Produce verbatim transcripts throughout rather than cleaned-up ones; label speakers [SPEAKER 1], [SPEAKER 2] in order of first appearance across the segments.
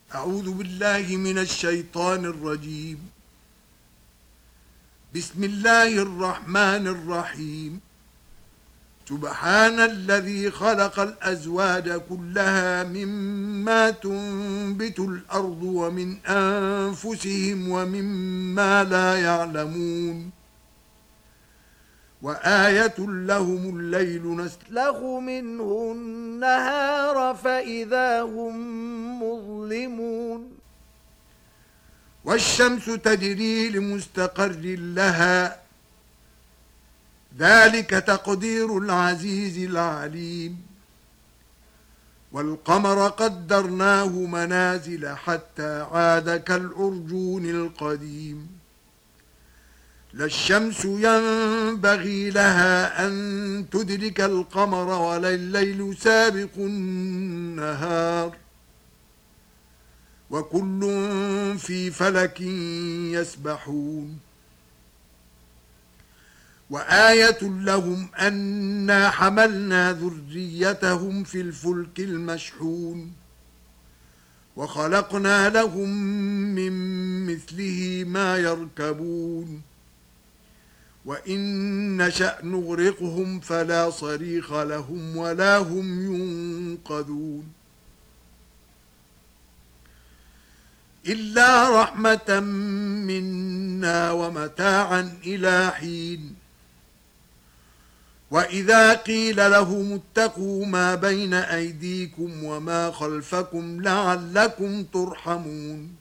[SPEAKER 1] أعوذ بالله من الشيطان الرجيم. بسم الله الرحمن الرحيم. سبحان الذي خلق الأزواج كلها مما تنبت الأرض ومن أنفسهم ومما لا يعلمون. وآية لهم الليل نسلخ منه النهار فإذا هم مظلمون. والشمس تجري لمستقر لها ذلك تقدير العزيز العليم. والقمر قدرناه منازل حتى عاد كالعرجون القديم. لا الشمس ينبغي لها أن تدرك القمر ولا الليل سابق النهار وكل في فلك يسبحون. وآية لهم أنا حملنا ذريتهم في الفلك المشحون وخلقنا لهم من مثله ما يركبون. وإن نشأ نغرقهم فلا صريخ لهم ولا هم ينقذون إلا رحمة منا ومتاعا إلى حين. وإذا قيل لهم اتقوا ما بين أيديكم وما خلفكم لعلكم ترحمون.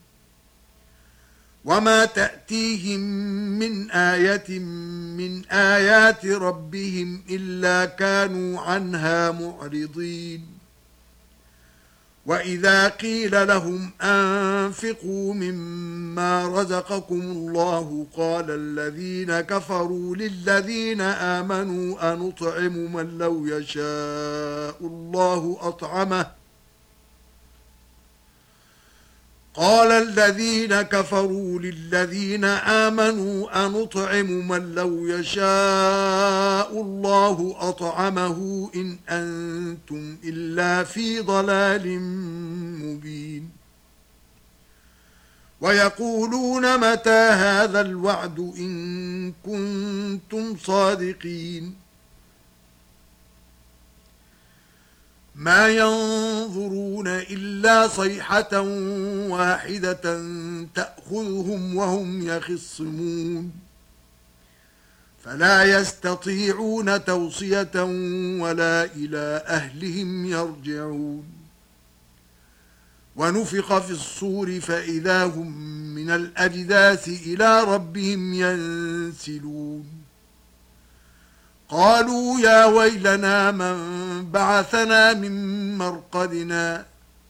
[SPEAKER 1] وما تأتيهم من آية من آيات ربهم إلا كانوا عنها معرضين. وإذا قيل لهم أنفقوا مما رزقكم الله قال الذين كفروا للذين آمنوا أنطعم من لو يشاء الله أطعمه قال الذين كفروا للذين آمنوا أنطعم من لو يشاء الله أطعمه إن أنتم إلا في ضلال مبين. ويقولون متى هذا الوعد إن كنتم صادقين. ما ينظرون إلا صيحة واحدة تأخذهم وهم يخصمون فلا يستطيعون توصية ولا إلى أهلهم يرجعون. ونفخ في الصور فإذا هم من الأجداث إلى ربهم ينسلون. قالوا يا ويلنا من بعثنا من مرقدنا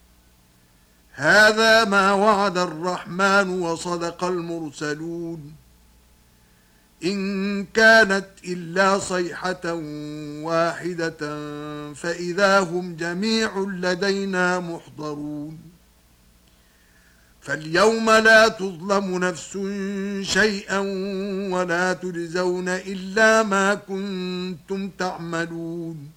[SPEAKER 1] هذا ما وعد الرحمن وصدق المرسلون إن كانت إلا صيحة واحدة فإذا هم جميع لدينا محضرون. فاليوم لا تظلم نفس شيئا ولا تجزون إلا ما كنتم تعملون.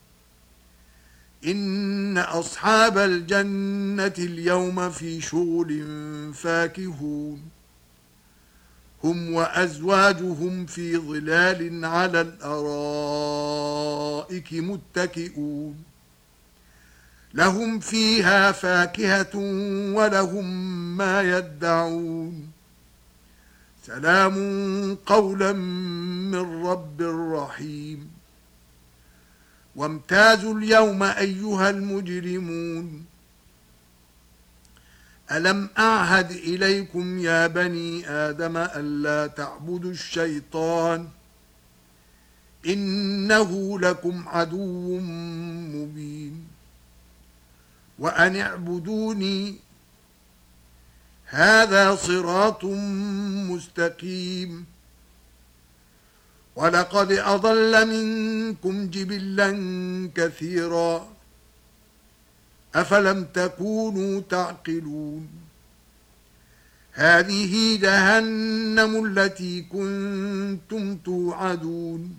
[SPEAKER 1] إن أصحاب الجنة اليوم في شغل فاكهون هم وأزواجهم في ظلال على الأرائك متكئون لهم فيها فاكهة ولهم ما يدعون. سلام قولا من رب رحيم. وامتازوا اليوم أيها المجرمون ألم أعهد إليكم يا بني آدم ألا تعبدوا الشيطان إنه لكم عدو مبين. وأن اعبدوني هذا صراط مستقيم. ولقد أضل منكم جبلا كثيرا أفلم تكونوا تعقلون. هذه جهنم التي كنتم توعدون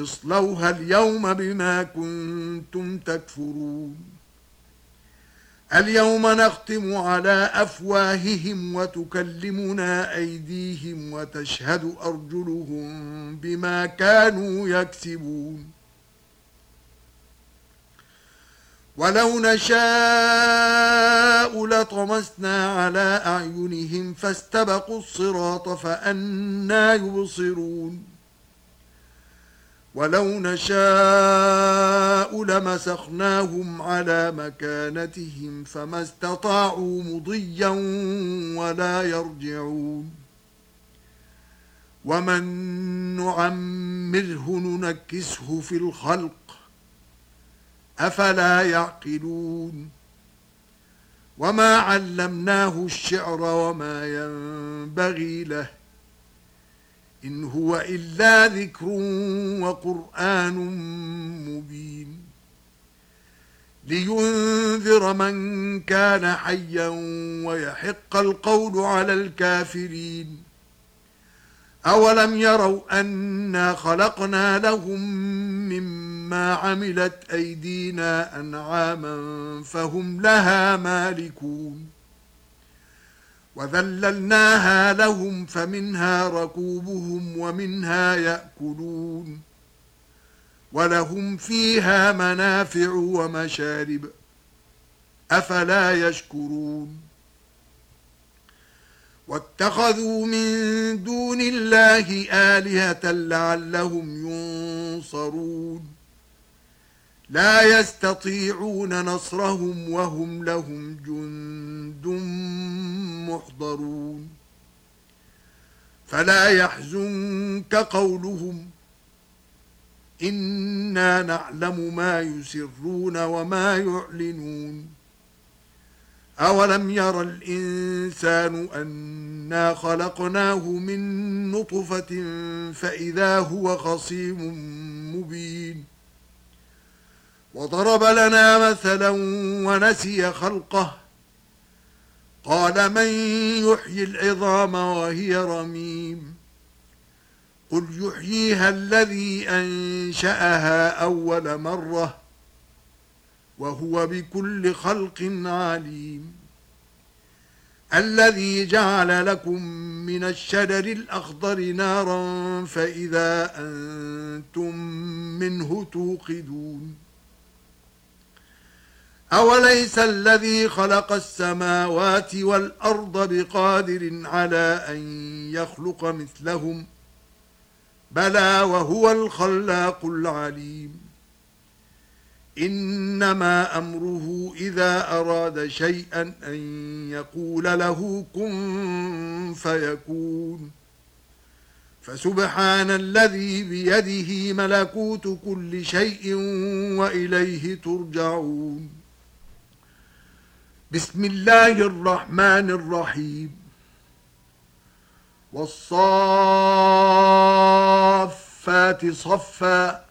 [SPEAKER 1] اصلوها اليوم بما كنتم تكفرون. اليوم نختم على أفواههم وتكلمنا أيديهم وتشهد أرجلهم بما كانوا يكسبون ولو نشاء لطمسنا على أعينهم فاستبقوا الصراط فأنى يبصرون ولو نشاء لمسخناهم على مكانتهم فما استطاعوا مضيا ولا يرجعون ومن نعمره ننكسه في الخلق أفلا يعقلون وما علمناه الشعر وما ينبغي له إن هو إلا ذكر وقرآن مبين لينذر من كان حيا ويحق القول على الكافرين أولم يروا أنا خلقنا لهم مما عملت أيدينا أنعاما فهم لها مالكون وذللناها لهم فمنها ركوبهم ومنها يأكلون ولهم فيها منافع ومشارب أفلا يشكرون واتخذوا من دون الله آلهة لعلهم ينصرون لا يستطيعون نصرهم وهم لهم جند محضرون فلا يحزنك قولهم إنا نعلم ما يسرون وما يعلنون أولم ير الإنسان أنا خلقناه من نطفة فإذا هو خصيم مبين وضرب لنا مثلا ونسي خلقه قال من يحيي العظام وهي رميم قل يحييها الذي أنشأها أول مرة وهو بكل خلق عليم الذي جعل لكم من الشجر الأخضر نارا فإذا أنتم منه توقدون أوليس الذي خلق السماوات والأرض بقادر على أن يخلق مثلهم بلى وهو الخلاق العليم إنما أمره إذا أراد شيئا أن يقول له كن فيكون فسبحان الذي بيده ملكوت كل شيء وإليه ترجعون بسم الله الرحمن الرحيم والصافات صفا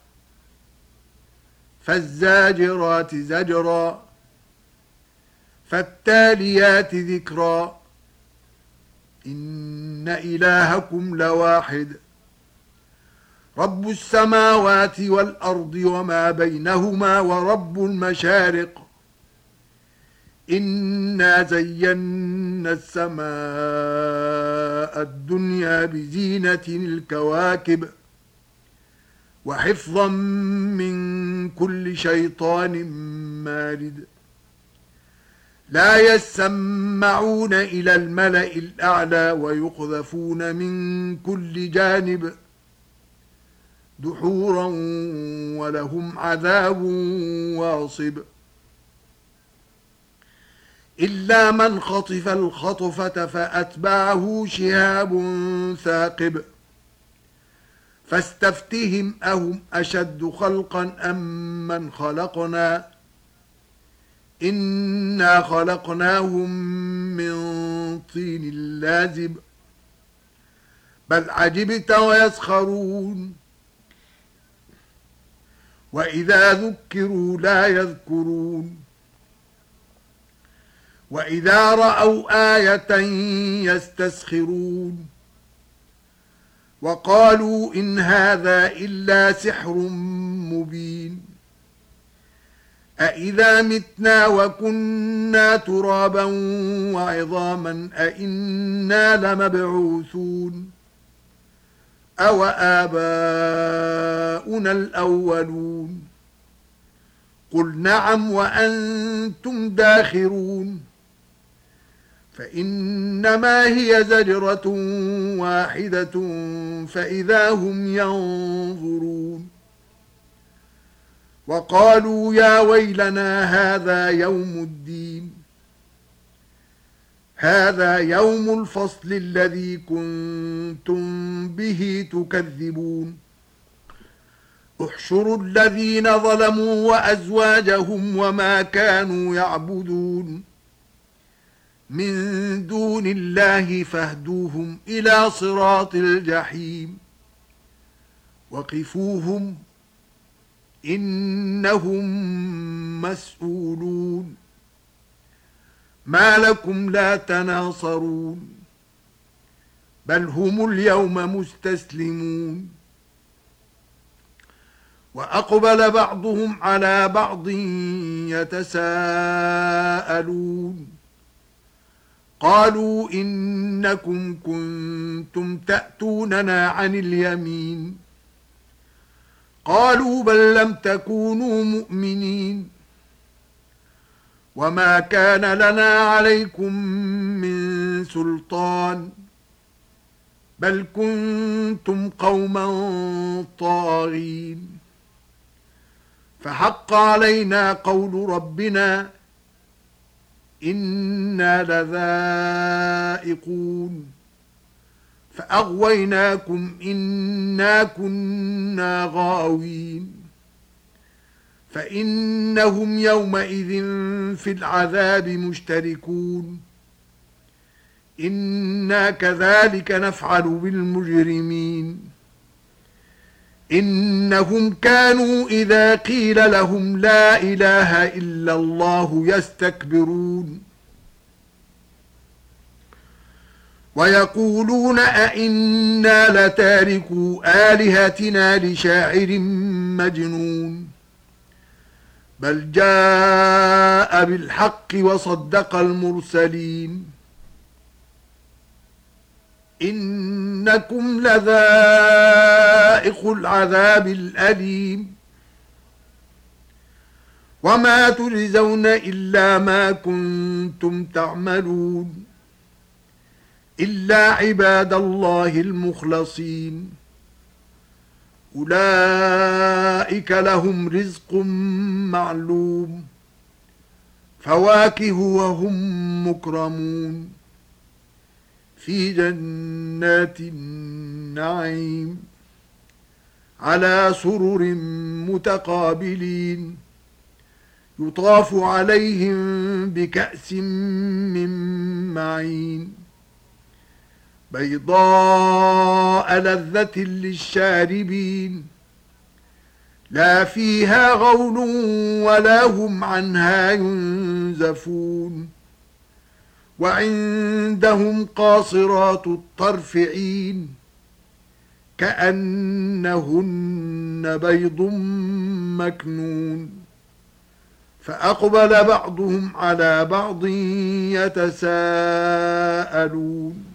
[SPEAKER 1] فالزاجرات زجرا فالتاليات ذكرا إن إلهكم لواحد رب السماوات والأرض وما بينهما ورب المشارق إنا زينا السماء الدنيا بزينة الكواكب وحفظا من كل شيطان مارد لا يسمعون إلى الملأ الأعلى ويقذفون من كل جانب دحورا ولهم عذاب واصب إلا من خطف الخطفة فأتبعه شهاب ثاقب فاستفتهم أهم أشد خلقا أم من خلقنا إنا خلقناهم من طين لازب بل عجبت ويسخرون وإذا ذكروا لا يذكرون وإذا رأوا آية يستسخرون وقالوا إن هذا إلا سحر مبين أإذا متنا وكنا ترابا وعظاما أإنا لمبعوثون أو آباؤنا الأولون قل نعم وأنتم داخرون فإنما هي زجرة واحدة فإذا هم ينظرون وقالوا يا ويلنا هذا يوم الدين هذا يوم الفصل الذي كنتم به تكذبون احشروا الذين ظلموا وأزواجهم وما كانوا يعبدون من دون الله فاهدوهم إلى صراط الجحيم وقفوهم إنهم مسؤولون ما لكم لا تناصرون بل هم اليوم مستسلمون وأقبل بعضهم على بعض يتساءلون قالوا إنكم كنتم تأتوننا عن اليمين قالوا بل لم تكونوا مؤمنين وما كان لنا عليكم من سلطان بل كنتم قوما طاغين فحق علينا قول ربنا إنا لذائقون فأغويناكم إنا كنا غاوين فإنهم يومئذ في العذاب مشتركون إنا كذلك نفعل بالمجرمين إنهم كانوا إذا قيل لهم لا إله إلا الله يستكبرون ويقولون أئنا لتاركوا آلهتنا لشاعر مجنون بل جاء بالحق وصدق المرسلين إنكم لذائق العذاب الأليم وما تجزون إلا ما كنتم تعملون إلا عباد الله المخلصين أولئك لهم رزق معلوم فواكه وهم مكرمون في جنات النعيم على سرر متقابلين يطاف عليهم بكأس من معين بيضاء لذة للشاربين لا فيها غول ولا هم عنها ينزفون وعندهم قاصرات الطرف عين كأنهن بيض مكنون فأقبل بعضهم على بعض يتساءلون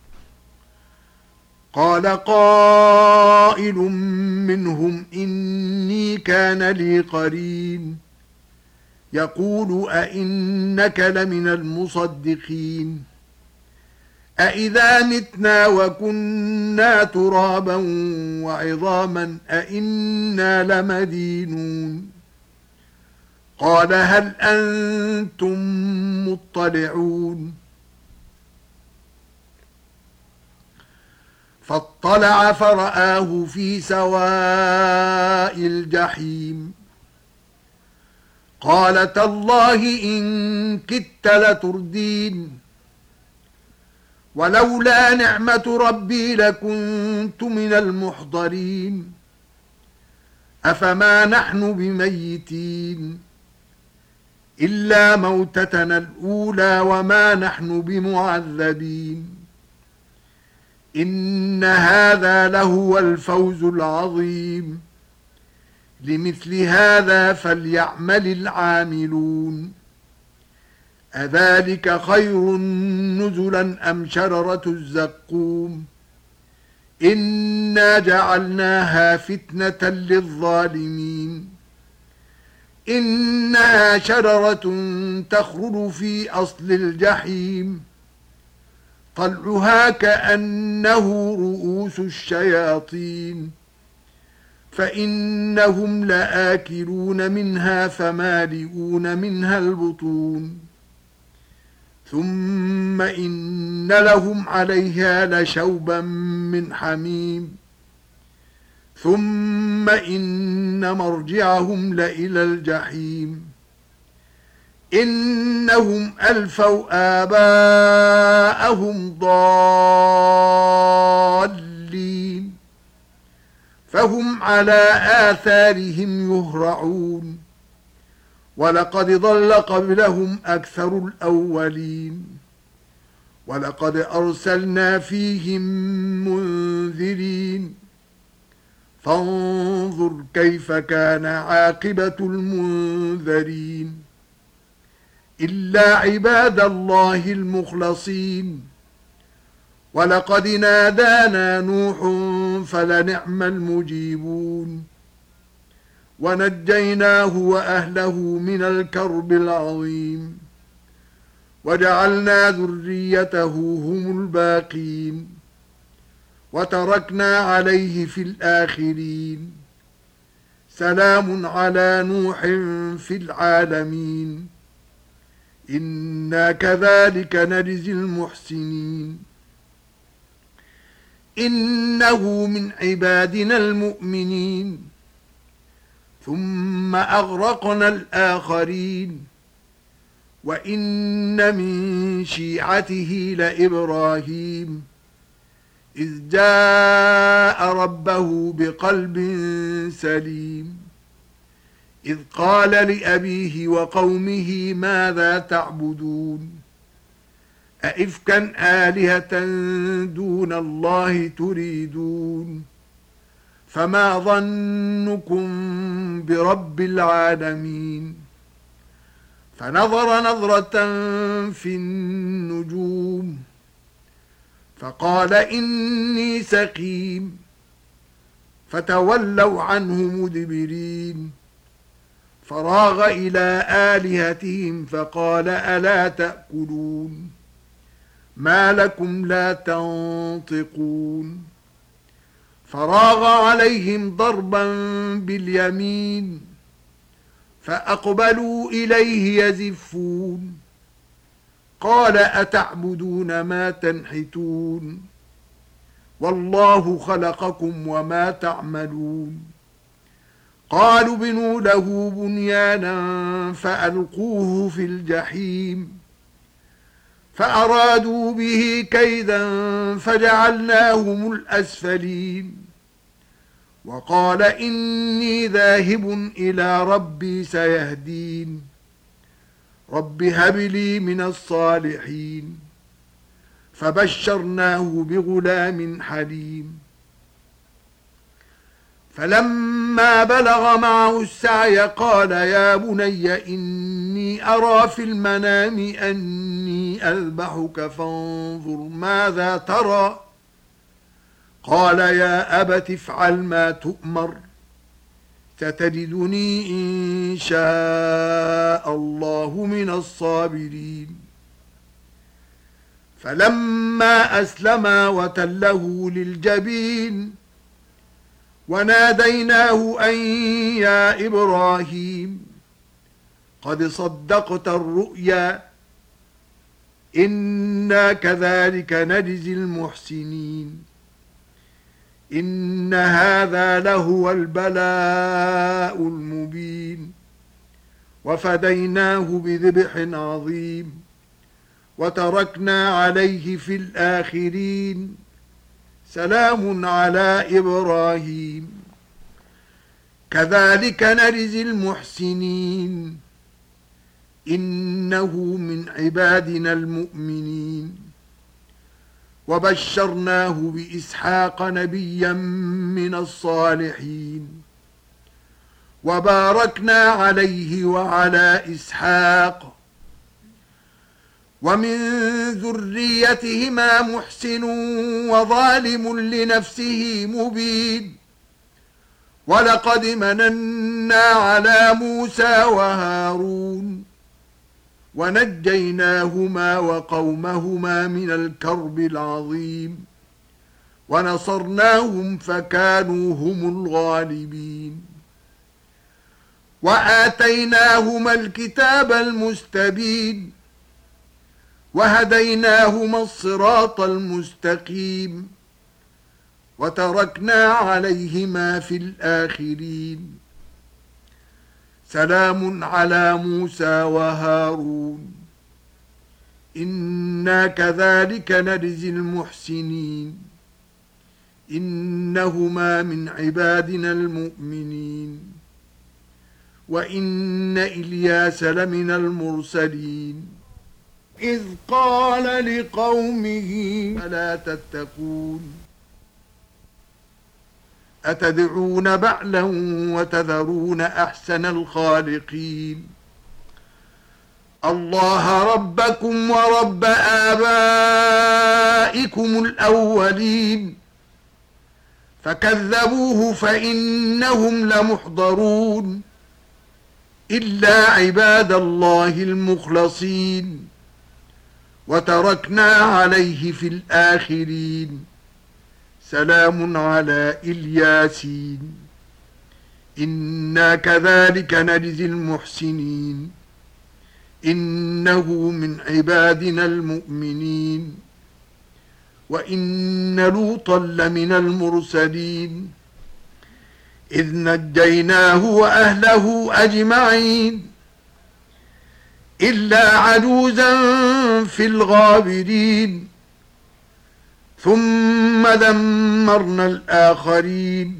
[SPEAKER 1] قال قائل منهم إني كان لي قرين يقول أئنك لمن المصدقين أئذا متنا وكنا ترابا وعظاما أئنا لمدينون قال هل أنتم مطلعون فاطلع فرآه في سواء الجحيم قال تالله إن كدت لتردين ولولا نعمة ربي لكنت من المحضرين أفما نحن بميتين إلا موتتنا الأولى وما نحن بمعذبين إن هذا لهو الفوز العظيم لمثل هذا فليعمل العاملون أذلك خير نزلا أم شجرة الزقوم إنا جعلناها فتنة للظالمين إنها شجرة تخرج في أصل الجحيم طلعها كأنه رؤوس الشياطين فإنهم لآكلون منها فمالئون منها البطون ثم إن لهم عليها لشوبا من حميم ثم إن مرجعهم لإلى الجحيم إنهم ألفوا آباءهم ضالين فهم على آثارهم يهرعون ولقد ضل قبلهم أكثر الأولين ولقد أرسلنا فيهم منذرين فانظر كيف كان عاقبة المنذرين إلا عباد الله المخلصين ولقد نادانا نوح فلنعم المجيبون ونجيناه وأهله من الكرب العظيم وجعلنا ذريته هم الباقين وتركنا عليه في الآخرين سلام على نوح في العالمين إنا كذلك نجزي المحسنين إنه من عبادنا المؤمنين ثم أغرقنا الآخرين وإن من شيعته لإبراهيم إذ جاء ربه بقلب سليم إذ قال لأبيه وقومه ماذا تعبدون أئفكا آلهة دون الله تريدون فما ظنكم برب العالمين فنظر نظرة في النجوم فقال إني سقيم فتولوا عنه مدبرين فراغ إلى آلهتهم فقال ألا تأكلون ما لكم لا تنطقون فراغ عليهم ضربا باليمين فأقبلوا إليه يزفون قال أتعبدون ما تنحتون والله خلقكم وما تعملون قالوا بنوا له بنيانا فألقوه في الجحيم فأرادوا به كيدا فجعلناهم الأسفلين وقال إني ذاهب إلى ربي سيهدين رب هب لي من الصالحين فبشرناه بغلام حليم فلما بلغ معه السعي قال يا بني إني أرى في المنام أني أذبحك فانظر ماذا ترى قال يا أبت افعل ما تؤمر ستجدني إن شاء الله من الصابرين فلما أسلما وتله للجبين وناديناه أن يا إبراهيم قد صدقت الرؤيا إنا كذلك نجزي المحسنين إن هذا لهو البلاء المبين وفديناه بذبح عظيم وتركنا عليه في الآخرين سلام على إبراهيم كذلك نجزي المحسنين إنه من عبادنا المؤمنين وبشرناه بإسحاق نبيا من الصالحين وباركنا عليه وعلى إسحاق ومن ذريتهما محسن وظالم لنفسه مبين ولقد مننا على موسى وهارون ونجيناهما وقومهما من الكرب العظيم ونصرناهم فكانوا هم الغالبين وآتيناهما الكتاب المستبين وهديناهما الصراط المستقيم وتركنا عليهما في الآخرين سلام على موسى وهارون إنا كذلك نجزي المحسنين إنهما من عبادنا المؤمنين وإن إلياس لمن المرسلين إذ قال لقومه ألا تتقون أتدعون بعلا وتذرون أحسن الخالقين الله ربكم ورب آبائكم الأولين فكذبوه فإنهم لمحضرون إلا عباد الله المخلصين وتركنا عليه في الآخرين سلام على الياسين إنا كذلك نجزي المحسنين إنه من عبادنا المؤمنين وإن لوطا لمن المرسلين إذ نجيناه وأهله أجمعين إلا عجوزا في الغابرين ثم دمرنا الآخرين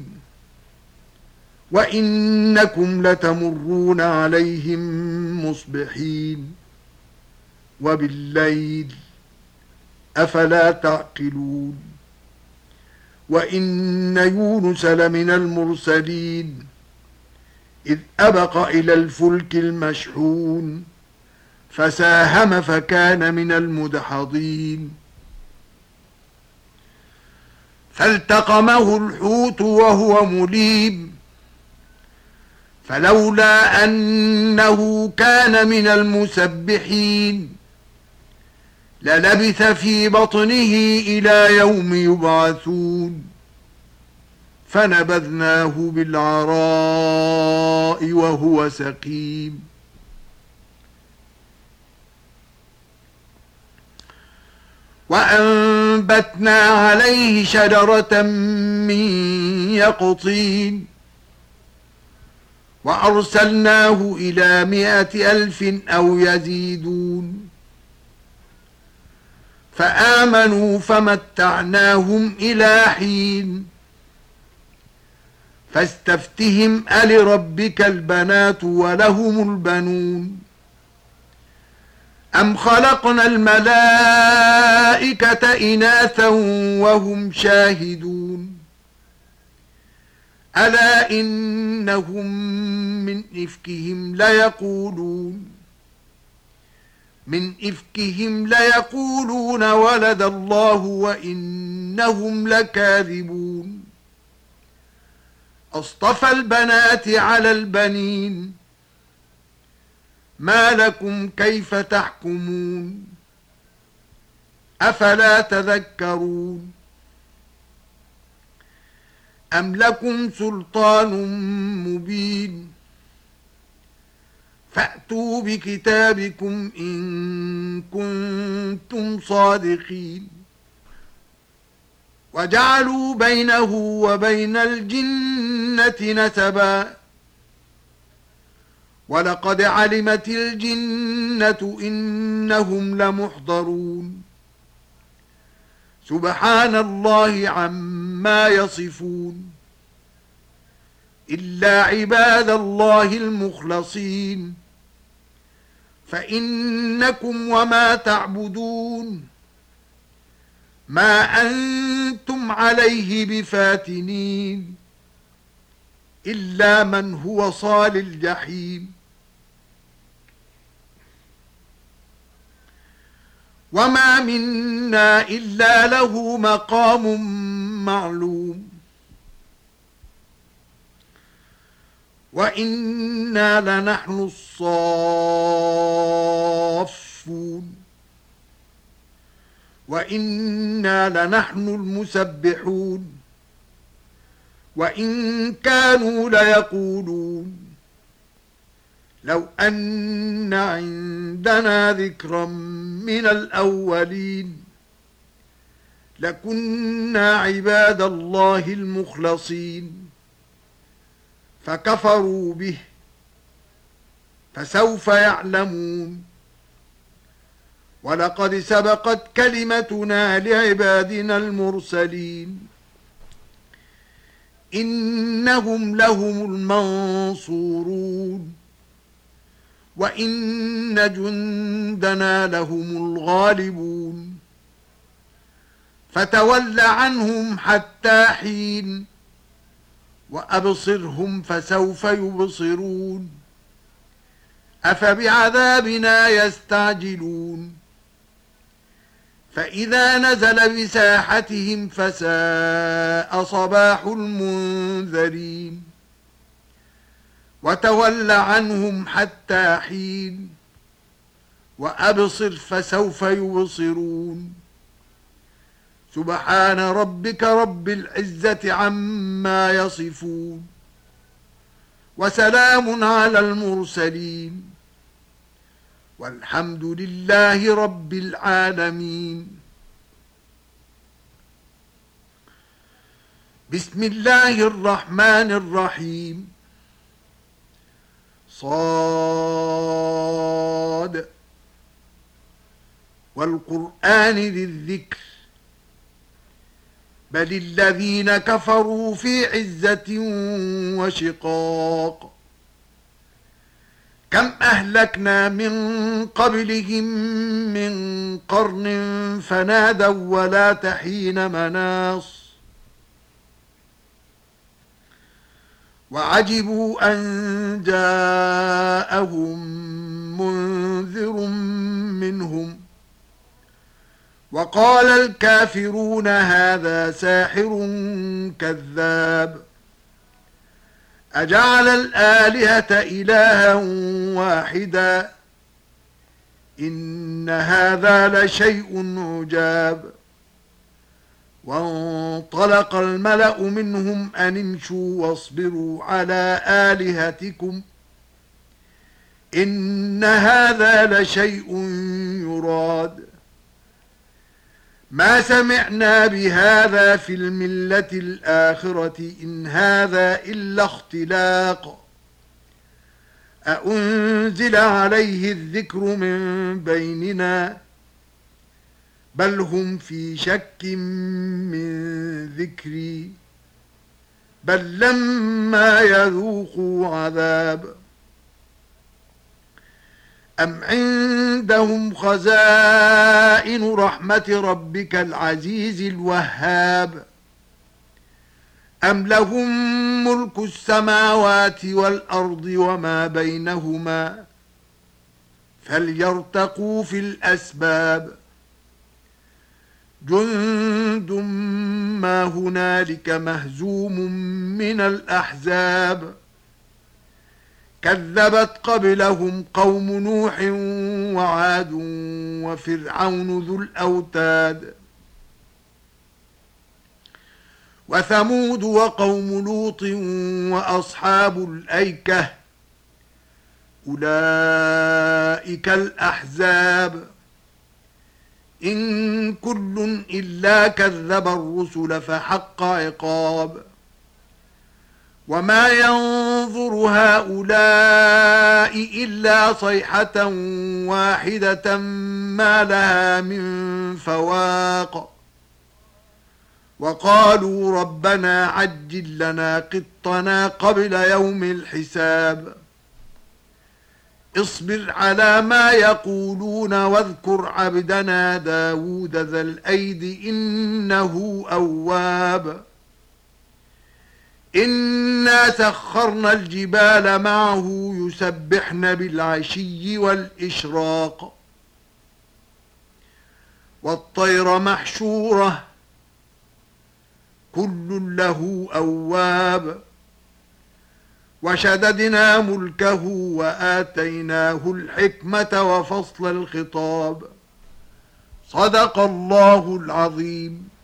[SPEAKER 1] وإنكم لتمرون عليهم مصبحين وبالليل أفلا تعقلون وإن يونس لمن المرسلين إذ أبق إلى الفلك المشحون فساهم فكان من المدحضين فالتقمه الحوت وهو مليم فلولا أنه كان من المسبحين للبث في بطنه إلى يوم يبعثون فنبذناه بالعراء وهو سقيم وأنبتنا عليه شجرة من يقطين وأرسلناه إلى مائة ألف أو يزيدون فآمنوا فمتعناهم إلى حين فاستفتهم ألربك البنات ولهم البنون أم خلقنا الملائكة إناثا وهم شاهدون ألا إنهم من إفكهم ليقولون من إفكهم ليقولون ولد الله وإنهم لكاذبون أصطفى البنات على البنين ما لكم كيف تحكمون أفلا تذكرون أم لكم سلطان مبين فأتوا بكتابكم إن كنتم صادقين وجعلوا بينه وبين الجنة نسبا ولقد علمت الجنة إنهم لمحضرون سبحان الله عما يصفون إلا عباد الله المخلصين فإنكم وما تعبدون ما أنتم عليه بفاتنين إلا من هو صال الجحيم. وما منا إلا له مقام معلوم وإنا لنحن الصافون وإنا لنحن المسبحون وإن كانوا ليقولون لو أن عندنا ذكرا من الأولين لكنا عباد الله المخلصين فكفروا به فسوف يعلمون. ولقد سبقت كلمتنا لعبادنا المرسلين إنهم لهم المنصورون وإن جندنا لهم الغالبون. فتول عنهم حتى حين وأبصرهم فسوف يبصرون. أفبعذابنا يستعجلون فإذا نزل بساحتهم فساء صباح المنذرين. وتول عنهم حتى حين وأبصر فسوف يبصرون. سبحان ربك رب العزة عما يصفون وسلام على المرسلين والحمد لله رب العالمين. بسم الله الرحمن الرحيم. صاد والقرآن ذي الذكر بل الذين كفروا في عزة وشقاق. كم أهلكنا من قبلهم من قرن فنادوا ولا تحين مناص. وعجبوا أن جاءهم منذر منهم وقال الكافرون هذا ساحر كذاب. أجعل الآلهة إلها واحدا إن هذا لشيء عجاب. وانطلق الملأ منهم أن امشوا واصبروا على آلهتكم إن هذا لشيء يراد. ما سمعنا بهذا في الملة الآخرة إن هذا إلا اختلاق. أأنزل عليه الذكر من بيننا بل هم في شك من ذكري بل لما يذوقوا عذاب. أم عندهم خزائن رحمة ربك العزيز الوهاب أم لهم ملك السماوات والأرض وما بينهما فليرتقوا في الأسباب. جند ما هنالك مهزوم من الأحزاب كذبت قبلهم قوم نوح وعاد وفرعون ذو الأوتاد وثمود وقوم لوط وأصحاب الأيكة أولئك الأحزاب إن كل إلا كذب الرسل فحق عقاب. وما ينظر هؤلاء إلا صيحة واحدة ما لها من فواق. وقالوا ربنا عجل لنا قطنا قبل يوم الحساب. اصبر على ما يقولون واذكر عبدنا داود ذا الأيد إنه أواب. إنا سخرنا الجبال معه يسبحن بالعشي والإشراق والطير محشورة كل له أواب وشددنا ملكه وآتيناه الحكمة وفصل الخطاب صدق الله العظيم.